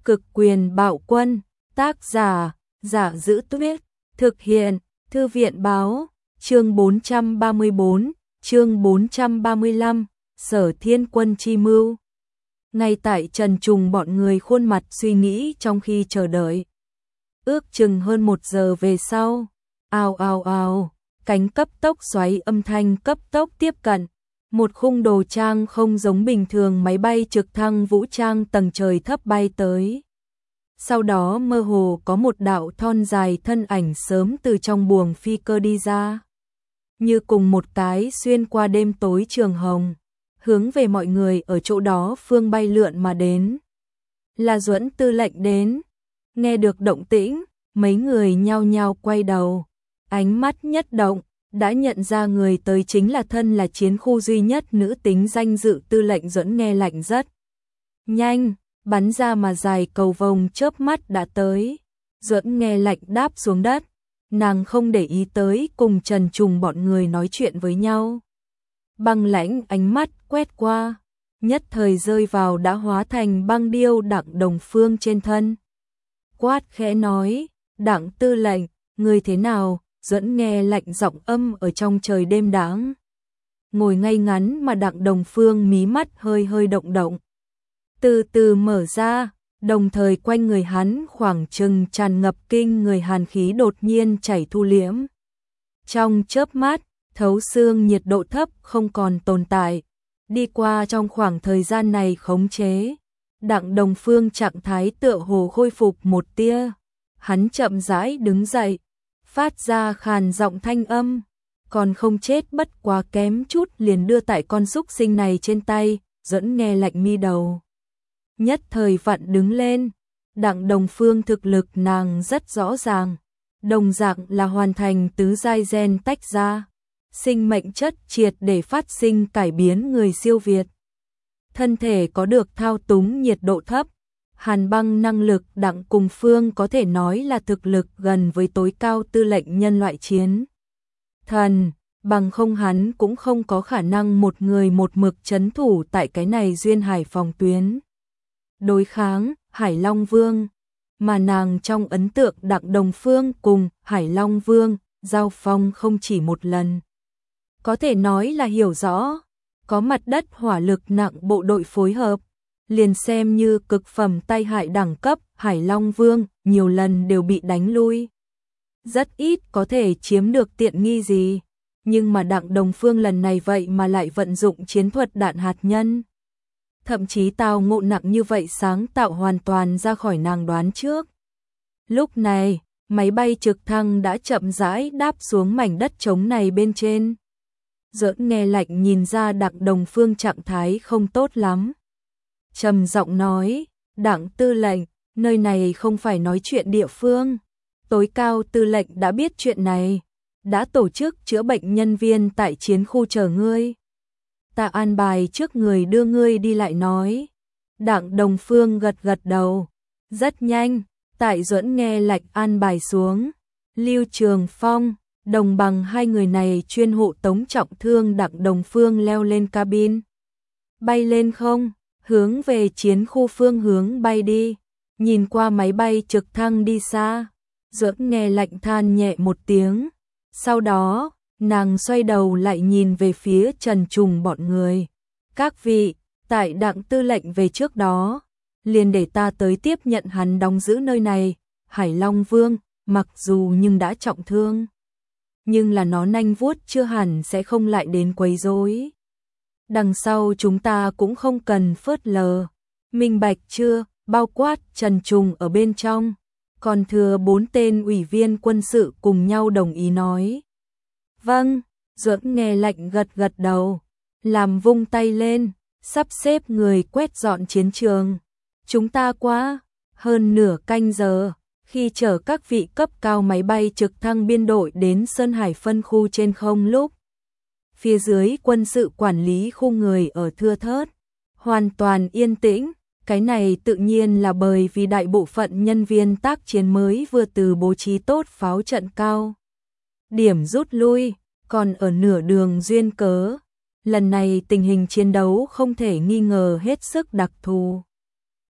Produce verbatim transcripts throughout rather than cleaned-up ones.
Cực quyền bạo quân, tác giả, Giả Giữ Tuyết, thực hiện, Thư viện báo, chương bốn trăm ba mươi bốn, chương bốn trăm ba mươi lăm, Sở Thiên Quân chi mưu. Ngay tại Trần Trùng bọn người khuôn mặt suy nghĩ trong khi chờ đợi. Ước chừng hơn một giờ về sau, ào ào ào, cánh cấp tốc xoáy âm thanh cấp tốc tiếp cận. Một khung đồ trang không giống bình thường máy bay trực thăng vũ trang tầng trời thấp bay tới. Sau đó mơ hồ có một đạo thon dài thân ảnh sớm từ trong buồng phi cơ đi ra. Như cùng một cái xuyên qua đêm tối trường hồng, hướng về mọi người ở chỗ đó phương bay lượn mà đến. Là Duẫn tư lệnh đến. Nghe được động tĩnh, mấy người nhao nhao quay đầu, ánh mắt nhất động, đã nhận ra người tới chính là thân là chiến khu duy nhất nữ tính danh dự tư lệnh Duẫn nghe lạnh rất nhanh, bắn ra mà dài cầu vồng chớp mắt đã tới. Duẫn nghe lạnh đáp xuống đất, nàng không để ý tới cùng Trần Trùng bọn người nói chuyện với nhau. Băng lãnh ánh mắt quét qua, nhất thời rơi vào đã hóa thành băng điêu Đặng Đồng Phương trên thân. Quát khẽ nói, Đặng tư lệnh, người thế nào? Duẫn nghe lạnh giọng âm ở trong trời đêm đáng. Ngồi ngay ngắn mà Đặng Đồng Phương mí mắt hơi hơi động động. Từ từ mở ra, đồng thời quanh người hắn khoảng chừng tràn ngập kinh người hàn khí đột nhiên chảy thu liễm. Trong chớp mắt, thấu xương nhiệt độ thấp không còn tồn tại. Đi qua trong khoảng thời gian này khống chế, Đặng Đồng Phương trạng thái tựa hồ khôi phục một tia. Hắn chậm rãi đứng dậy, phát ra khàn giọng thanh âm, còn không chết bất quá kém chút liền đưa tại con súc sinh này trên tay. Duẫn nghe lạnh mi đầu, nhất thời vặn đứng lên. Đặng Đồng Phương thực lực nàng rất rõ ràng, đồng dạng là hoàn thành tứ giai gen tách ra, sinh mệnh chất triệt để phát sinh cải biến người siêu việt. Thân thể có được thao túng nhiệt độ thấp, hàn băng năng lực. Đặng cùng Phương có thể nói là thực lực gần với tối cao tư lệnh nhân loại chiến thần, bằng không hắn cũng không có khả năng một người một mực trấn thủ tại cái này duyên hải phòng tuyến. Đối kháng Hải Long Vương, mà nàng trong ấn tượng Đặng Đồng Phương cùng Hải Long Vương giao phong không chỉ một lần. Có thể nói là hiểu rõ, có mặt đất hỏa lực nặng bộ đội phối hợp, liền xem như cực phẩm tai hại đẳng cấp Hải Long Vương nhiều lần đều bị đánh lui. Rất ít có thể chiếm được tiện nghi gì, nhưng mà Đặng Đồng Phương lần này vậy mà lại vận dụng chiến thuật đạn hạt nhân. Thậm chí tao ngộ nặng như vậy sáng tạo hoàn toàn ra khỏi nàng đoán trước. Lúc này, máy bay trực thăng đã chậm rãi đáp xuống mảnh đất trống này bên trên. Duẫn nghe lạnh nhìn ra Đặng Đồng Phương trạng thái không tốt lắm, trầm giọng nói, Đặng tư lệnh, nơi này không phải nói chuyện địa phương. Tối cao tư lệnh đã biết chuyện này, đã tổ chức chữa bệnh nhân viên tại chiến khu chờ ngươi. Ta an bài trước người đưa ngươi đi lại nói. Đặng Đồng Phương gật gật đầu. Rất nhanh, tại Duẫn nghe lạnh an bài xuống, Lưu Trường Phong, Đồng Bằng hai người này chuyên hộ tống trọng thương Đặng Đồng Phương leo lên cabin. Bay lên không, hướng về chiến khu phương hướng bay đi. Nhìn qua máy bay trực thăng đi xa, Duẫn nghe lạnh than nhẹ một tiếng. Sau đó, nàng xoay đầu lại nhìn về phía Trần Trùng bọn người. Các vị, tại Đặng tư lệnh về trước đó, liền để ta tới tiếp nhận hắn đóng giữ nơi này. Hải Long Vương, mặc dù nhưng đã trọng thương, nhưng là nó nanh vuốt chưa hẳn sẽ không lại đến quấy rối. Đằng sau chúng ta cũng không cần phớt lờ. Minh bạch chưa? Bao quát Trần Trùng ở bên trong, còn thừa bốn tên ủy viên quân sự cùng nhau đồng ý nói. Vâng, Duẫn nghe lạnh gật gật đầu, làm vung tay lên, sắp xếp người quét dọn chiến trường. Chúng ta qua hơn nửa canh giờ, khi chở các vị cấp cao máy bay trực thăng biên đội đến Sơn Hải phân khu trên không lúc. Phía dưới quân sự quản lý khu người ở thưa thớt, hoàn toàn yên tĩnh. Cái này tự nhiên là bởi vì đại bộ phận nhân viên tác chiến mới vừa từ bố trí tốt pháo trận cao điểm rút lui, còn ở nửa đường duyên cớ. Lần này tình hình chiến đấu không thể nghi ngờ hết sức đặc thù.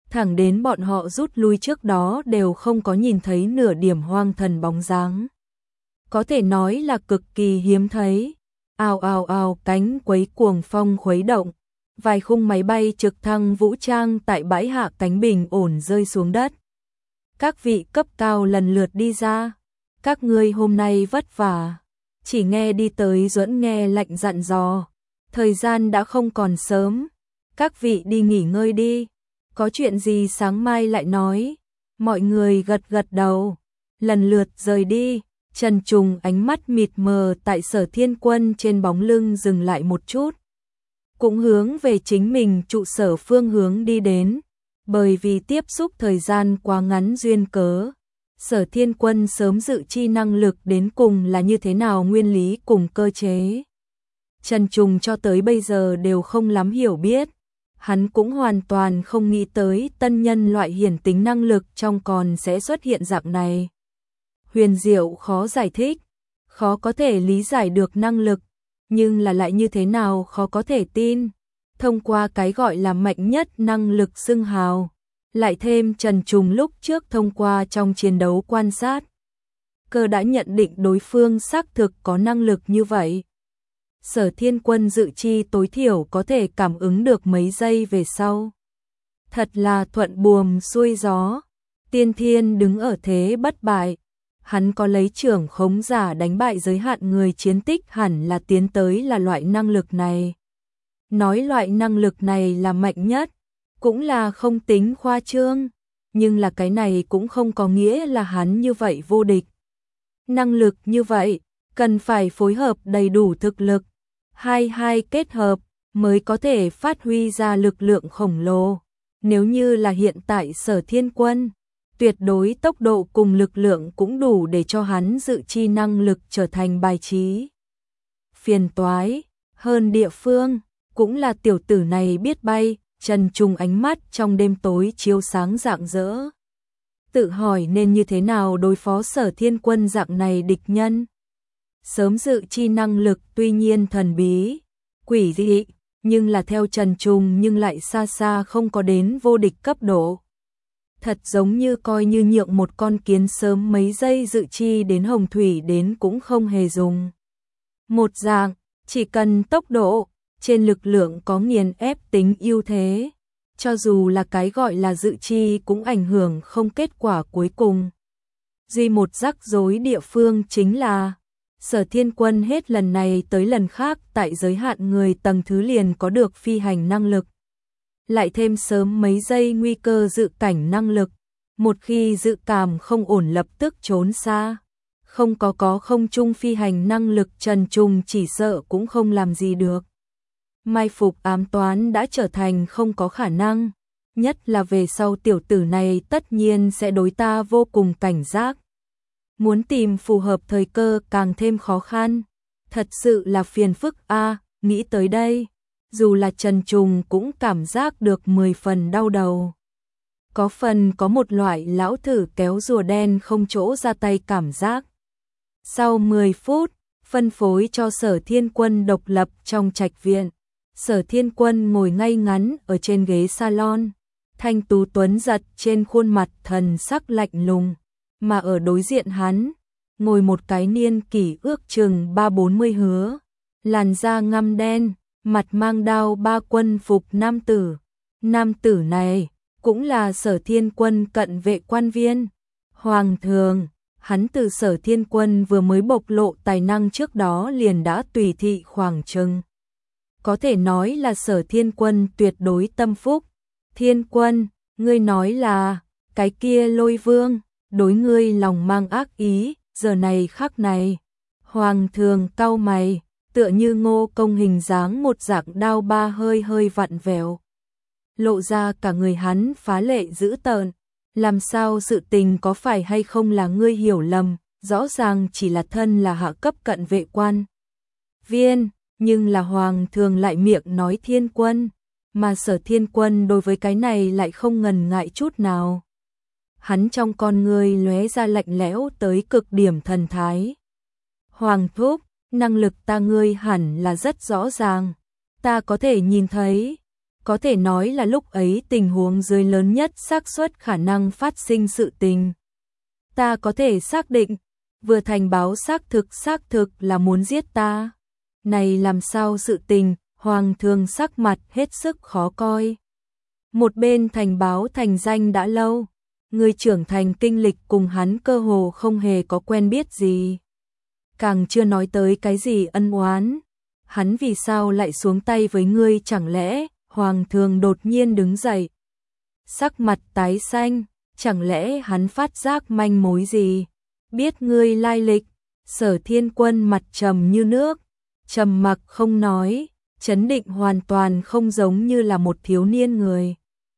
thẳng đến bọn họ rút lui trước đó đều không có nhìn thấy nửa điểm hoang thần bóng dáng. Có thể nói là cực kỳ hiếm thấy. Ào ào ào, cánh quấy cuồng phong khuấy động, vài khung máy bay trực thăng vũ trang tại bãi hạ cánh bình ổn rơi xuống đất. Các vị cấp cao lần lượt đi ra. Các ngươi hôm nay vất vả. Chỉ nghe đi tới Duẫn nghe lạnh dặn dò. Thời gian đã không còn sớm. Các vị đi nghỉ ngơi đi. Có chuyện gì sáng mai lại nói. Mọi người gật gật đầu. Lần lượt rời đi. Trần Trùng ánh mắt mịt mờ tại Sở Thiên Quân trên bóng lưng dừng lại một chút. Cũng hướng về chính mình trụ sở phương hướng đi đến. Bởi vì tiếp xúc thời gian quá ngắn duyên cớ. Sở Thiên Quân sớm dự chi năng lực đến cùng là như thế nào nguyên lý cùng cơ chế. Trần Trùng cho tới bây giờ đều không lắm hiểu biết. Hắn cũng hoàn toàn không nghĩ tới tân nhân loại hiển tính năng lực trong còn sẽ xuất hiện dạng này. Huyền diệu khó giải thích, khó có thể lý giải được năng lực, nhưng là lại như thế nào khó có thể tin. Thông qua cái gọi là mạnh nhất năng lực xưng hào, lại thêm Trần Trùng lúc trước thông qua trong chiến đấu quan sát, cơ đã nhận định đối phương xác thực có năng lực như vậy. Sở Thiên Quân dự chi tối thiểu có thể cảm ứng được mấy giây về sau. Thật là thuận buồm xuôi gió, tiên thiên đứng ở thế bất bại. Hắn có lấy trưởng khống giả đánh bại giới hạn người chiến tích hẳn là tiến tới là loại năng lực này. Nói loại năng lực này là mạnh nhất, cũng là không tính khoa trương, nhưng là cái này cũng không có nghĩa là hắn như vậy vô địch. Năng lực như vậy, cần phải phối hợp đầy đủ thực lực, hai hai kết hợp mới có thể phát huy ra lực lượng khổng lồ. Nếu như là hiện tại Sở Thiên Quân, tuyệt đối tốc độ cùng lực lượng cũng đủ để cho hắn dự chi năng lực trở thành bài trí. Phiền toái, hơn địa phương, cũng là tiểu tử này biết bay. Trần Trùng ánh mắt trong đêm tối chiếu sáng rạng rỡ. Tự hỏi nên như thế nào đối phó Sở Thiên Quân dạng này địch nhân. Sớm dự chi năng lực tuy nhiên thần bí, quỷ dị, nhưng là theo Trần Trùng nhưng lại xa xa không có đến vô địch cấp độ. Thật giống như coi như nhượng một con kiến sớm mấy giây dự chi đến hồng thủy đến cũng không hề dùng. Một dạng, chỉ cần tốc độ, trên lực lượng có nghiền ép tính ưu thế, cho dù là cái gọi là dự chi cũng ảnh hưởng không kết quả cuối cùng. Duy một rắc rối địa phương chính là, Sở Thiên Quân hết lần này tới lần khác tại giới hạn người tầng thứ liền có được phi hành năng lực. Lại thêm sớm mấy giây nguy cơ dự cảnh năng lực, một khi dự cảm không ổn lập tức trốn xa. Không có có không trung phi hành năng lực Trần Trùng chỉ sợ cũng không làm gì được. Mai phục ám toán đã trở thành không có khả năng, nhất là về sau tiểu tử này tất nhiên sẽ đối ta vô cùng cảnh giác. Muốn tìm phù hợp thời cơ càng thêm khó khăn, thật sự là phiền phức a. Nghĩ tới đây, dù là Trần Trùng cũng cảm giác được mười phần đau đầu. Có phần có một loại lão thử kéo rùa đen không chỗ ra tay cảm giác. Sau mười phút, phân phối cho Sở Thiên Quân độc lập trong trạch viện. Sở Thiên Quân ngồi ngay ngắn ở trên ghế salon, thanh tú tuấn giật trên khuôn mặt thần sắc lạnh lùng, mà ở đối diện hắn, ngồi một cái niên kỷ ước chừng ba bốn mươi hứa, làn da ngăm đen, mặt mang đao ba quân phục nam tử. Nam tử này cũng là Sở Thiên Quân cận vệ quan viên. Hoàng thường, hắn từ Sở Thiên Quân vừa mới bộc lộ tài năng trước đó liền đã tùy thị khoảng chừng. Có thể nói là Sở Thiên Quân tuyệt đối tâm phúc. Thiên Quân, ngươi nói là, cái kia Lôi Vương, đối ngươi lòng mang ác ý, giờ này khắc này. Hoàng thường cau mày, tựa như Ngô Công hình dáng một dạng đao ba hơi hơi vặn vẹo. Lộ ra cả người hắn phá lệ dữ tợn. Làm sao sự tình có phải hay không là ngươi hiểu lầm, rõ ràng chỉ là thân là hạ cấp cận vệ quan viên, nhưng là Hoàng thường lại miệng nói Thiên Quân, mà Sở Thiên Quân đối với cái này lại không ngần ngại chút nào. Hắn trong con ngươi lóe ra lạnh lẽo tới cực điểm thần thái. Hoàng thúc, năng lực ta ngươi hẳn là rất rõ ràng, ta có thể nhìn thấy, có thể nói là lúc ấy tình huống dưới lớn nhất xác suất khả năng phát sinh sự tình. Ta có thể xác định, vừa thành báo xác thực xác thực là muốn giết ta. Này làm sao sự tình, Hoàng Thường sắc mặt hết sức khó coi. Một bên thành báo thành danh đã lâu, người trưởng thành kinh lịch cùng hắn cơ hồ không hề có quen biết gì. Càng chưa nói tới cái gì ân oán. Hắn vì sao lại xuống tay với ngươi, chẳng lẽ? Hoàng Thường đột nhiên đứng dậy. Sắc mặt tái xanh, chẳng lẽ hắn phát giác manh mối gì? Biết ngươi lai lịch. Sở Thiên Quân mặt trầm như nước, trầm mặc không nói, chấn định hoàn toàn không giống như là một thiếu niên người.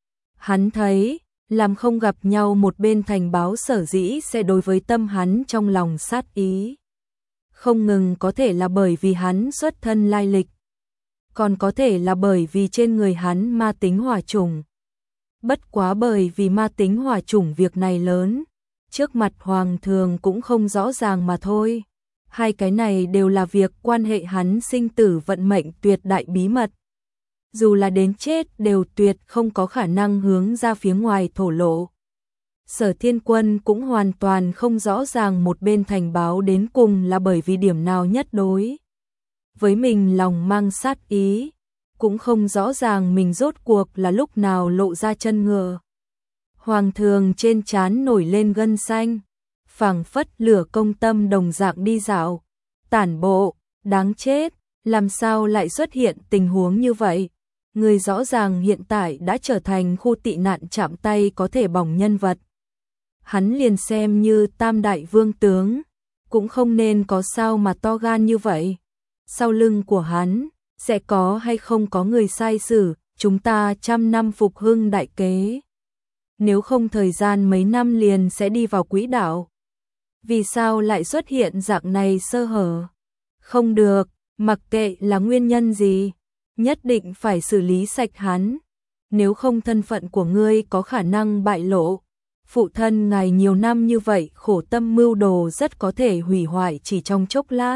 Hắn thấy, làm không gặp nhau một bên thành báo sở dĩ sẽ đối với tâm hắn trong lòng sát ý. Không ngừng có thể là bởi vì hắn xuất thân lai lịch, còn có thể là bởi vì trên người hắn ma tính hỏa chủng. Bất quá bởi vì ma tính hỏa chủng việc này lớn, trước mặt Hoàng Thường cũng không rõ ràng mà thôi. Hai cái này đều là việc quan hệ hắn sinh tử vận mệnh tuyệt đại bí mật. Dù là đến chết đều tuyệt không có khả năng hướng ra phía ngoài thổ lộ. Sở Thiên Quân cũng hoàn toàn không rõ ràng một bên thành báo đến cùng là bởi vì điểm nào nhất đối với mình lòng mang sát ý, cũng không rõ ràng mình rốt cuộc là lúc nào lộ ra chân ngựa. Hoàng Thường trên trán nổi lên gân xanh, phảng phất lửa công tâm đồng dạng đi dạo, tản bộ, đáng chết, làm sao lại xuất hiện tình huống như vậy? Người rõ ràng hiện tại đã trở thành khu tị nạn chạm tay có thể bỏng nhân vật. Hắn liền xem như tam đại vương tướng, cũng không nên có sao mà to gan như vậy. Sau lưng của hắn, sẽ có hay không có người sai xử, chúng ta trăm năm phục hưng đại kế. Nếu không thời gian mấy năm liền sẽ đi vào quỹ đạo. Vì sao lại xuất hiện dạng này sơ hở? Không được, mặc kệ là nguyên nhân gì, nhất định phải xử lý sạch hắn. Nếu không thân phận của ngươi có khả năng bại lộ. Phụ thân ngài nhiều năm như vậy khổ tâm mưu đồ rất có thể hủy hoại chỉ trong chốc lát.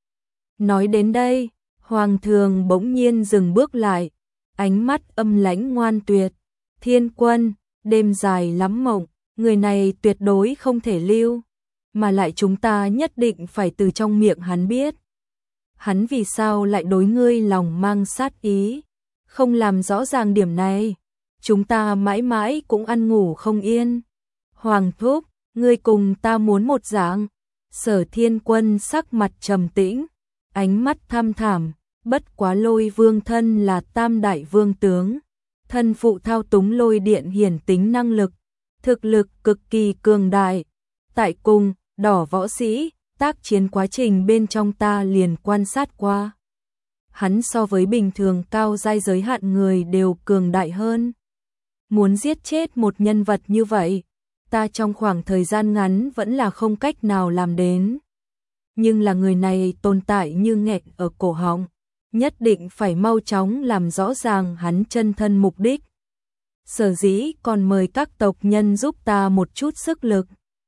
Nói đến đây, Hoàng Thường bỗng nhiên dừng bước lại, ánh mắt âm lãnh ngoan tuyệt. Thiên Quân, đêm dài lắm mộng, người này tuyệt đối không thể lưu, mà lại chúng ta nhất định phải từ trong miệng hắn biết. Hắn vì sao lại đối ngươi lòng mang sát ý, không làm rõ ràng điểm này, chúng ta mãi mãi cũng ăn ngủ không yên. Hoàng thúc, ngươi cùng ta muốn một dạng. Sở Thiên Quân sắc mặt trầm tĩnh, ánh mắt thăm thẳm, bất quá Lôi Vương thân là tam đại vương tướng, thân phụ thao túng lôi điện hiển tính năng lực, thực lực cực kỳ cường đại. Tại cùng, đỏ võ sĩ, tác chiến quá trình bên trong ta liền quan sát qua. Hắn so với bình thường cao giai giới hạn người đều cường đại hơn. Muốn giết chết một nhân vật như vậy, ta trong khoảng thời gian ngắn vẫn là không cách nào làm đến. Nhưng là người này tồn tại như nghẹt ở cổ họng, nhất định phải mau chóng làm rõ ràng hắn chân thân mục đích. Sở dĩ còn mời các tộc nhân giúp ta một chút sức lực.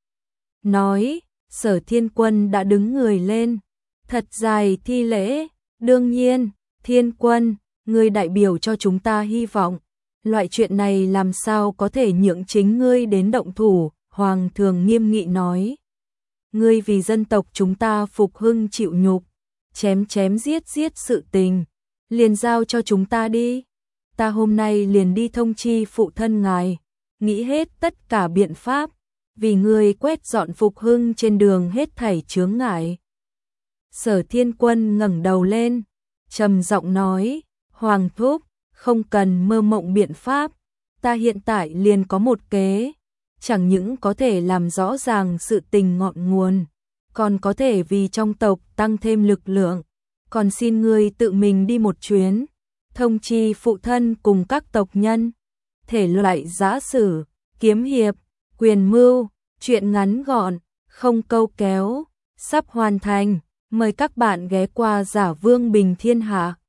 Nói, Sở Thiên Quân đã đứng người lên, thật dài thi lễ. Đương nhiên, Thiên Quân, ngươi đại biểu cho chúng ta hy vọng. Loại chuyện này làm sao có thể nhượng chính ngươi đến động thủ, Hoàng Thường nghiêm nghị nói. Ngươi vì dân tộc chúng ta phục hưng chịu nhục, chém chém giết giết sự tình, liền giao cho chúng ta đi. Ta hôm nay liền đi thông chi phụ thân ngài, nghĩ hết tất cả biện pháp, vì ngươi quét dọn phục hưng trên đường hết thảy chướng ngại. Sở Thiên Quân ngẩng đầu lên, trầm giọng nói, Hoàng thúc, không cần mơ mộng biện pháp, ta hiện tại liền có một kế, chẳng những có thể làm rõ ràng sự tình ngọn nguồn, còn có thể vì trong tộc tăng thêm lực lượng, còn xin ngươi tự mình đi một chuyến, thông chi phụ thân cùng các tộc nhân, thể loại giã sử, kiếm hiệp, quyền mưu, chuyện ngắn gọn, không câu kéo, sắp hoàn thành, mời các bạn ghé qua Giả Vương Bình Thiên Hạ.